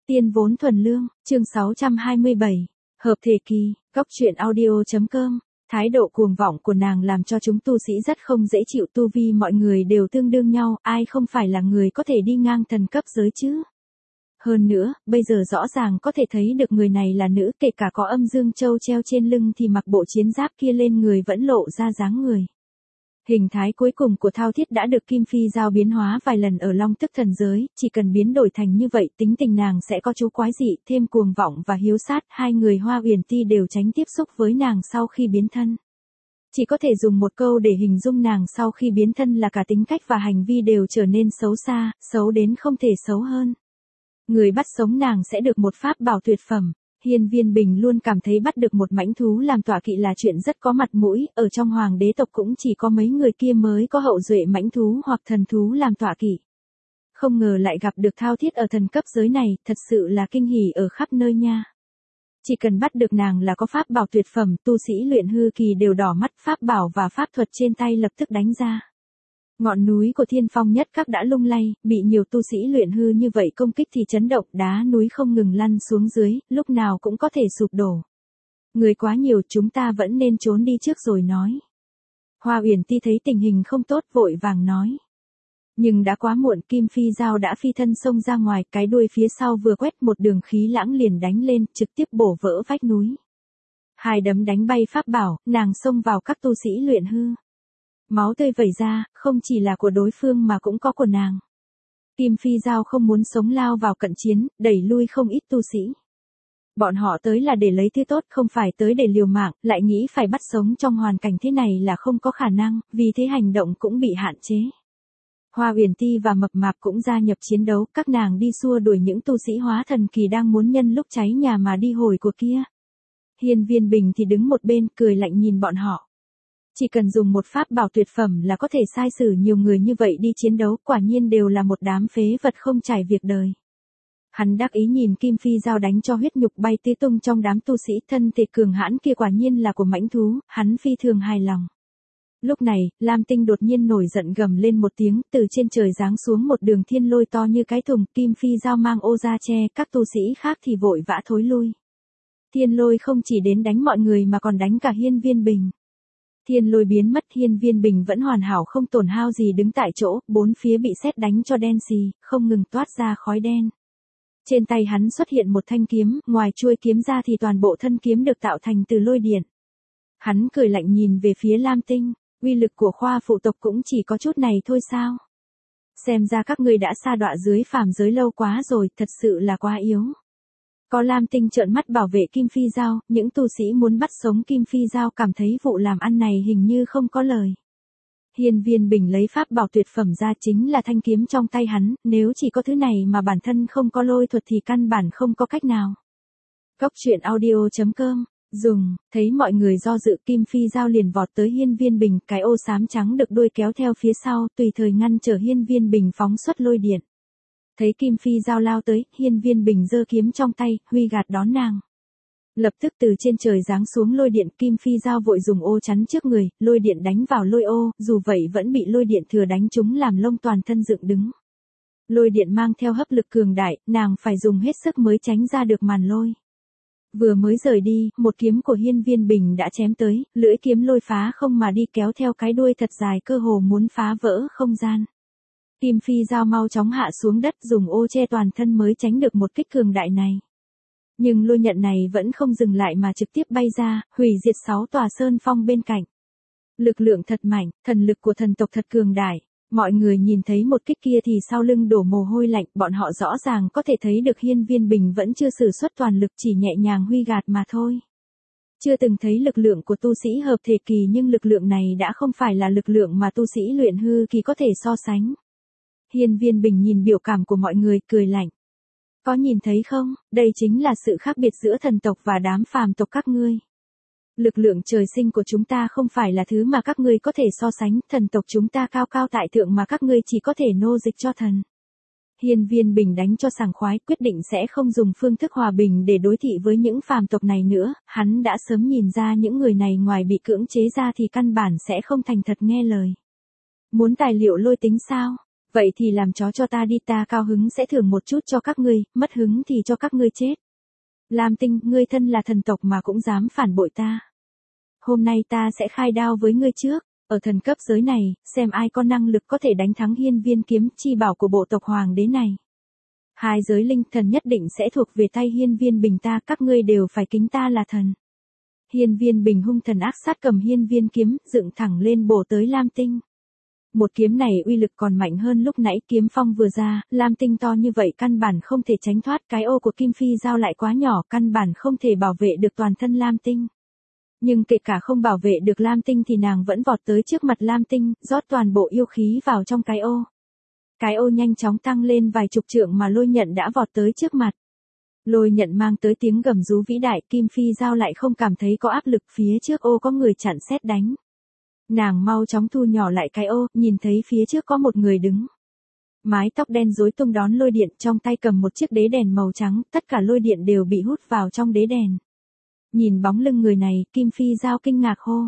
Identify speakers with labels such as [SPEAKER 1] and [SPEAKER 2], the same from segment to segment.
[SPEAKER 1] Tiên vốn thuần lương, chương 627. Hợp thể kỳ, góc truyện audio.com. Thái độ cuồng vọng của nàng làm cho chúng tu sĩ rất không dễ chịu, tu vi mọi người đều tương đương nhau, ai không phải là người có thể đi ngang thần cấp giới chứ. Hơn nữa, bây giờ rõ ràng có thể thấy được người này là nữ, kể cả có âm dương châu treo trên lưng thì mặc bộ chiến giáp kia lên người vẫn lộ ra dáng người. Hình thái cuối cùng của Thao Thiết đã được Kim Phi Giao biến hóa vài lần ở Long Tức Thần Giới, chỉ cần biến đổi thành như vậy tính tình nàng sẽ có chú quái dị, thêm cuồng vọng và hiếu sát, hai người Hoa Uyển Ti đều tránh tiếp xúc với nàng sau khi biến thân. Chỉ có thể dùng một câu để hình dung nàng sau khi biến thân là cả tính cách và hành vi đều trở nên xấu xa, xấu đến không thể xấu hơn. Người bắt sống nàng sẽ được một pháp bảo tuyệt phẩm. Hiên Viên Bình luôn cảm thấy bắt được một mãnh thú làm tọa kỵ là chuyện rất có mặt mũi, ở trong hoàng đế tộc cũng chỉ có mấy người kia mới có hậu duệ mãnh thú hoặc thần thú làm tọa kỵ. Không ngờ lại gặp được Thao Thiết ở thần cấp giới này, thật sự là kinh hỉ ở khắp nơi nha. Chỉ cần bắt được nàng là có pháp bảo tuyệt phẩm, tu sĩ luyện hư kỳ đều đỏ mắt, pháp bảo và pháp thuật trên tay lập tức đánh ra. Ngọn núi của Thiên Phong Nhất Các đã lung lay, bị nhiều tu sĩ luyện hư như vậy công kích thì chấn động, đá núi không ngừng lăn xuống dưới, lúc nào cũng có thể sụp đổ. Người quá nhiều, chúng ta vẫn nên trốn đi trước rồi nói. Hoa Uyển Ti thấy tình hình không tốt vội vàng nói. Nhưng đã quá muộn, Kim Phi Giao đã phi thân xông ra ngoài, cái đuôi phía sau vừa quét một đường khí lãng liền đánh lên, trực tiếp bổ vỡ vách núi. Hai đấm đánh bay pháp bảo, nàng xông vào các tu sĩ luyện hư. Máu tươi vẩy ra, không chỉ là của đối phương mà cũng có của nàng. Kim Phi Giao không muốn sống lao vào cận chiến, đẩy lui không ít tu sĩ. Bọn họ tới là để lấy thứ tốt, không phải tới để liều mạng, lại nghĩ phải bắt sống trong hoàn cảnh thế này là không có khả năng, vì thế hành động cũng bị hạn chế. Hoa Uyển Ti và Mập Mạp cũng gia nhập chiến đấu, các nàng đi xua đuổi những tu sĩ hóa thần kỳ đang muốn nhân lúc cháy nhà mà đi hồi của kia. Hiên Viên Bình thì đứng một bên cười lạnh nhìn bọn họ. Chỉ cần dùng một pháp bảo tuyệt phẩm là có thể sai sử nhiều người như vậy đi chiến đấu, quả nhiên đều là một đám phế vật không trải việc đời. Hắn đắc ý nhìn Kim Phi Giao đánh cho huyết nhục bay tứ tung trong đám tu sĩ, thân thể cường hãn kia quả nhiên là của mãnh thú, hắn phi thường hài lòng. Lúc này, Lam Tinh đột nhiên nổi giận gầm lên một tiếng, từ trên trời giáng xuống một đường thiên lôi to như cái thùng, Kim Phi Giao mang ô ra che, các tu sĩ khác thì vội vã thối lui. Thiên lôi không chỉ đến đánh mọi người mà còn đánh cả Hiên Viên Bình. Thiên lôi biến mất, Hiên Viên Bình vẫn hoàn hảo không tổn hao gì đứng tại chỗ, bốn phía bị sét đánh cho đen xì, không ngừng toát ra khói đen. Trên tay hắn xuất hiện một thanh kiếm, ngoài chuôi kiếm ra thì toàn bộ thân kiếm được tạo thành từ lôi điện. Hắn cười lạnh nhìn về phía Lam Tinh, uy lực của khoa phụ tộc cũng chỉ có chút này thôi sao? Xem ra các ngươi đã sa đọa dưới phàm giới lâu quá rồi, thật sự là quá yếu. Có Lam Tinh trợn mắt bảo vệ Kim Phi Giao, những tu sĩ muốn bắt sống Kim Phi Giao cảm thấy vụ làm ăn này hình như không có lời. Hiên Viên Bình lấy pháp bảo tuyệt phẩm ra, chính là thanh kiếm trong tay hắn, nếu chỉ có thứ này mà bản thân không có lôi thuật thì căn bản không có cách nào. Góc truyện audio.com. Thấy mọi người do dự, Kim Phi Giao liền vọt tới Hiên Viên Bình, cái ô xám trắng được đuôi kéo theo phía sau, tùy thời ngăn trở Hiên Viên Bình phóng xuất lôi điện. Thấy Kim Phi Giao lao tới, Hiên Viên Bình giơ kiếm trong tay, huy gạt đón nàng. Lập tức từ trên trời giáng xuống lôi điện, Kim Phi Giao vội dùng ô chắn trước người, lôi điện đánh vào lôi ô, dù vậy vẫn bị lôi điện thừa đánh trúng làm lông toàn thân dựng đứng. Lôi điện mang theo hấp lực cường đại, nàng phải dùng hết sức mới tránh ra được màn lôi. Vừa mới rời đi, một kiếm của Hiên Viên Bình đã chém tới, lưỡi kiếm lôi phá không mà đi kéo theo cái đuôi thật dài cơ hồ muốn phá vỡ không gian. Kim Phi Giao mau chóng hạ xuống đất dùng ô che toàn thân mới tránh được một kích cường đại này. Nhưng lôi nhận này vẫn không dừng lại mà trực tiếp bay ra, hủy diệt 6 tòa sơn phong bên cạnh. Lực lượng thật mạnh, thần lực của thần tộc thật cường đại. Mọi người nhìn thấy một kích kia thì sau lưng đổ mồ hôi lạnh, bọn họ rõ ràng có thể thấy được Hiên Viên Bình vẫn chưa sử xuất toàn lực, chỉ nhẹ nhàng huy gạt mà thôi. Chưa từng thấy lực lượng của tu sĩ hợp thể kỳ, nhưng lực lượng này đã không phải là lực lượng mà tu sĩ luyện hư kỳ có thể so sánh. Hiên Viên Bình nhìn biểu cảm của mọi người, cười lạnh. Có nhìn thấy không, đây chính là sự khác biệt giữa thần tộc và đám phàm tộc các ngươi. Lực lượng trời sinh của chúng ta không phải là thứ mà các ngươi có thể so sánh, thần tộc chúng ta cao cao tại thượng mà các ngươi chỉ có thể nô dịch cho thần. Hiên Viên Bình đánh cho sảng khoái, quyết định sẽ không dùng phương thức hòa bình để đối thị với những phàm tộc này nữa, hắn đã sớm nhìn ra những người này ngoài bị cưỡng chế ra thì căn bản sẽ không thành thật nghe lời. Muốn tài liệu lôi tính sao? Vậy thì làm chó cho ta đi, ta cao hứng sẽ thưởng một chút cho các ngươi, mất hứng thì cho các ngươi chết. Lam Tinh, ngươi thân là thần tộc mà cũng dám phản bội ta. Hôm nay ta sẽ khai đao với ngươi trước, ở thần cấp giới này, xem ai có năng lực có thể đánh thắng hiên viên kiếm chi bảo của bộ tộc hoàng đế này. Hai giới linh thần nhất định sẽ thuộc về tay hiên viên bình ta, các ngươi đều phải kính ta là thần. Hiên viên bình hung thần ác sát cầm hiên viên kiếm, dựng thẳng lên bổ tới Lam Tinh. Một kiếm này uy lực còn mạnh hơn lúc nãy, kiếm phong vừa ra, Lam Tinh to như vậy căn bản không thể tránh thoát, cái ô của Kim Phi Dao lại quá nhỏ, căn bản không thể bảo vệ được toàn thân Lam Tinh. Nhưng kể cả không bảo vệ được Lam Tinh thì nàng vẫn vọt tới trước mặt Lam Tinh, rót toàn bộ yêu khí vào trong cái ô. Cái ô nhanh chóng tăng lên vài chục trượng mà lôi nhận đã vọt tới trước mặt. Lôi nhận mang tới tiếng gầm rú vĩ đại, Kim Phi Dao lại không cảm thấy có áp lực, phía trước ô có người chặn sét đánh. Nàng mau chóng thu nhỏ lại cái ô, nhìn thấy phía trước có một người đứng. Mái tóc đen rối tung đón lôi điện, trong tay cầm một chiếc đế đèn màu trắng, tất cả lôi điện đều bị hút vào trong đế đèn. Nhìn bóng lưng người này, Kim Phi Dao kinh ngạc hô.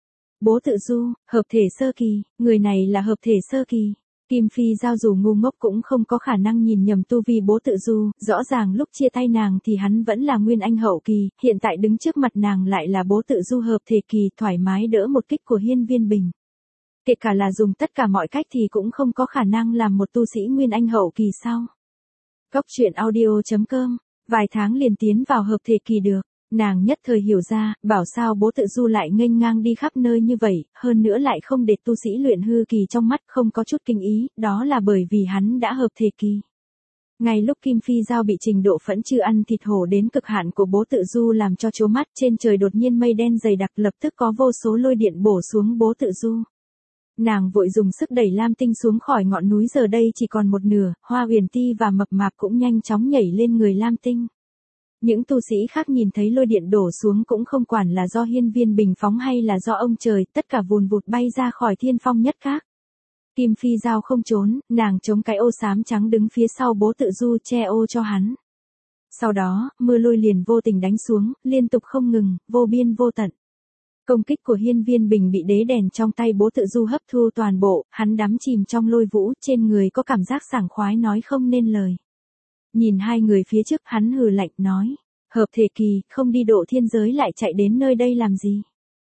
[SPEAKER 1] Bố Tự Du, hợp thể sơ kỳ, người này là hợp thể sơ kỳ. Kim Phi Dao dù ngu ngốc cũng không có khả năng nhìn nhầm tu vi Bố Tự Du, rõ ràng lúc chia tay nàng thì hắn vẫn là Nguyên Anh hậu kỳ, hiện tại đứng trước mặt nàng lại là Bố Tự Du hợp thể kỳ, thoải mái đỡ một kích của hiên viên bình. Kể cả là dùng tất cả mọi cách thì cũng không có khả năng làm một tu sĩ Nguyên Anh hậu kỳ sao. Cóc truyện audio.com, vài tháng liền tiến vào hợp thể kỳ được. Nàng nhất thời hiểu ra, bảo sao Bố Tự Du lại nghênh ngang đi khắp nơi như vậy, hơn nữa lại không để tu sĩ luyện hư kỳ trong mắt, không có chút kinh ý, đó là bởi vì hắn đã hợp thể kỳ. Ngay lúc Kim Phi Dao bị trình độ phẫn chư ăn thịt hổ đến cực hạn của Bố Tự Du làm cho chố mắt, trên trời đột nhiên mây đen dày đặc, lập tức có vô số lôi điện bổ xuống Bố Tự Du. Nàng vội dùng sức đẩy Lam Tinh xuống khỏi ngọn núi, giờ đây chỉ còn một nửa, Hoa Huyền Ti và Mập Mạp cũng nhanh chóng nhảy lên người Lam Tinh. Những tu sĩ khác nhìn thấy lôi điện đổ xuống cũng không quản là do hiên viên bình phóng hay là do ông trời, tất cả vùn vụt bay ra khỏi thiên phong nhất các. Kim Phi Dao không trốn, nàng chống cái ô xám trắng đứng phía sau Bố Tự Du che ô cho hắn. Sau đó, mưa lôi liền vô tình đánh xuống, liên tục không ngừng, vô biên vô tận. Công kích của hiên viên bình bị đế đèn trong tay Bố Tự Du hấp thu toàn bộ, hắn đắm chìm trong lôi vũ, trên người có cảm giác sảng khoái nói không nên lời. Nhìn hai người phía trước, hắn hừ lạnh nói, hợp thể kỳ, không đi độ thiên giới lại chạy đến nơi đây làm gì.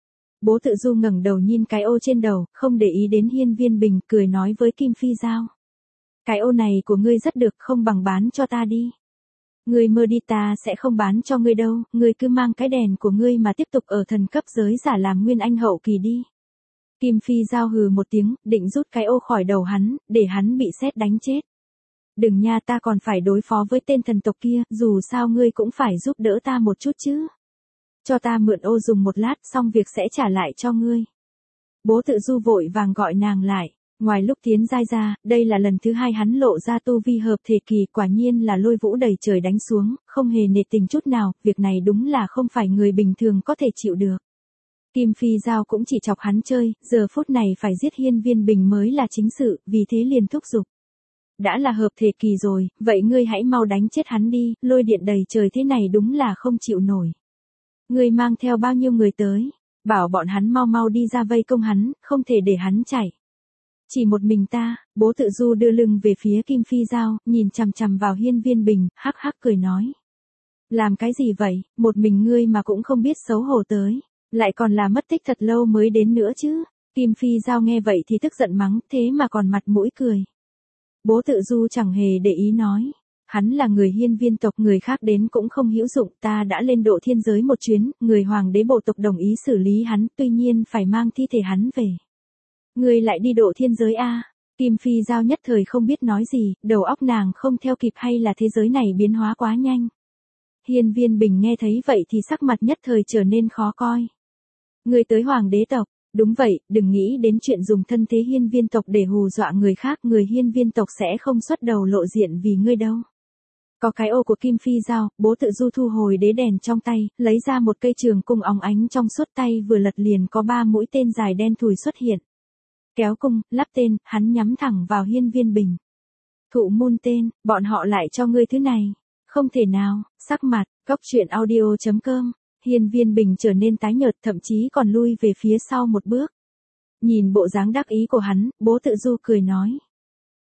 [SPEAKER 1] Bố Tự Du ngẩng đầu nhìn cái ô trên đầu, không để ý đến hiên viên bình, cười nói với Kim Phi Dao. Cái ô này của ngươi rất được, không bằng bán cho ta đi. Ngươi mơ đi, ta sẽ không bán cho ngươi đâu, ngươi cứ mang cái đèn của ngươi mà tiếp tục ở thần cấp giới giả làm Nguyên Anh hậu kỳ đi. Kim Phi Dao hừ một tiếng, định rút cái ô khỏi đầu hắn, để hắn bị sét đánh chết. Đừng nha, ta còn phải đối phó với tên thần tộc kia, dù sao ngươi cũng phải giúp đỡ ta một chút chứ. Cho ta mượn ô dùng một lát, xong việc sẽ trả lại cho ngươi. Bố Tự Du vội vàng gọi nàng lại. Ngoài lúc tiến giai ra, đây là lần thứ hai hắn lộ ra tu vi hợp thể kỳ, quả nhiên là lôi vũ đầy trời đánh xuống, không hề nể tình chút nào, việc này đúng là không phải người bình thường có thể chịu được. Kim Phi Dao cũng chỉ chọc hắn chơi, giờ phút này phải giết hiên viên bình mới là chính sự, vì thế liền thúc giục. Đã là hợp thể kỳ rồi, vậy ngươi hãy mau đánh chết hắn đi, lôi điện đầy trời thế này đúng là không chịu nổi. Ngươi mang theo bao nhiêu người tới, bảo bọn hắn mau mau đi ra vây công hắn, không thể để hắn chạy. Chỉ một mình ta. Bố Tự Du đưa lưng về phía Kim Phi Dao, nhìn chằm chằm vào hiên viên bình, hắc hắc cười nói. Làm cái gì vậy, một mình ngươi mà cũng không biết xấu hổ tới, lại còn là mất tích thật lâu mới đến nữa chứ. Kim Phi Dao nghe vậy thì tức giận mắng, thế mà còn mặt mũi cười. Bố Tự Du chẳng hề để ý nói. Hắn là người hiên viên tộc, người khác đến cũng không hữu dụng, ta đã lên độ thiên giới một chuyến, người hoàng đế bộ tộc đồng ý xử lý hắn, tuy nhiên phải mang thi thể hắn về. Ngươi lại đi độ thiên giới a? Kim Phi Dao nhất thời không biết nói gì, đầu óc nàng không theo kịp hay là thế giới này biến hóa quá nhanh. Hiên viên bình nghe thấy vậy thì sắc mặt nhất thời trở nên khó coi. Ngươi tới hoàng đế tộc, đúng vậy, đừng nghĩ đến chuyện dùng thân thế hiên viên tộc để hù dọa người khác, người hiên viên tộc sẽ không xuất đầu lộ diện vì ngươi đâu. Có cái ô của Kim Phi Dao, Bố Tự Du thu hồi đế đèn trong tay, lấy ra một cây trường cung óng ánh trong suốt, tay vừa lật liền có 3 mũi tên dài đen thùi xuất hiện. Kéo cung, lắp tên, hắn nhắm thẳng vào hiên viên bình. Thụ môn tên, bọn họ lại cho ngươi thứ này. Không thể nào, sắc mặt, cóc truyện audio.com. Hiên viên bình trở nên tái nhợt, thậm chí còn lui về phía sau một bước. Nhìn bộ dáng đắc ý của hắn, Bố Tự Du cười nói.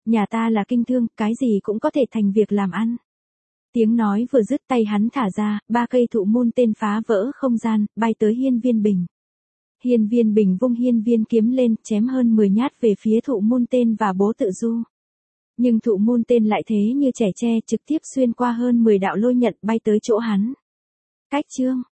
[SPEAKER 1] Nhà ta là kinh thương, cái gì cũng có thể thành việc làm ăn. Tiếng nói vừa dứt tay hắn thả ra, 3 cây thụ môn tên phá vỡ không gian, bay tới Hiên Viên Bình. Hiên Viên Bình vung hiên viên kiếm lên, chém hơn 10 nhát về phía thụ môn tên và bố tự du. Nhưng thụ môn tên lại thế như trẻ tre, trực tiếp xuyên qua hơn 10 đạo lôi nhận bay tới chỗ hắn. Cách chương.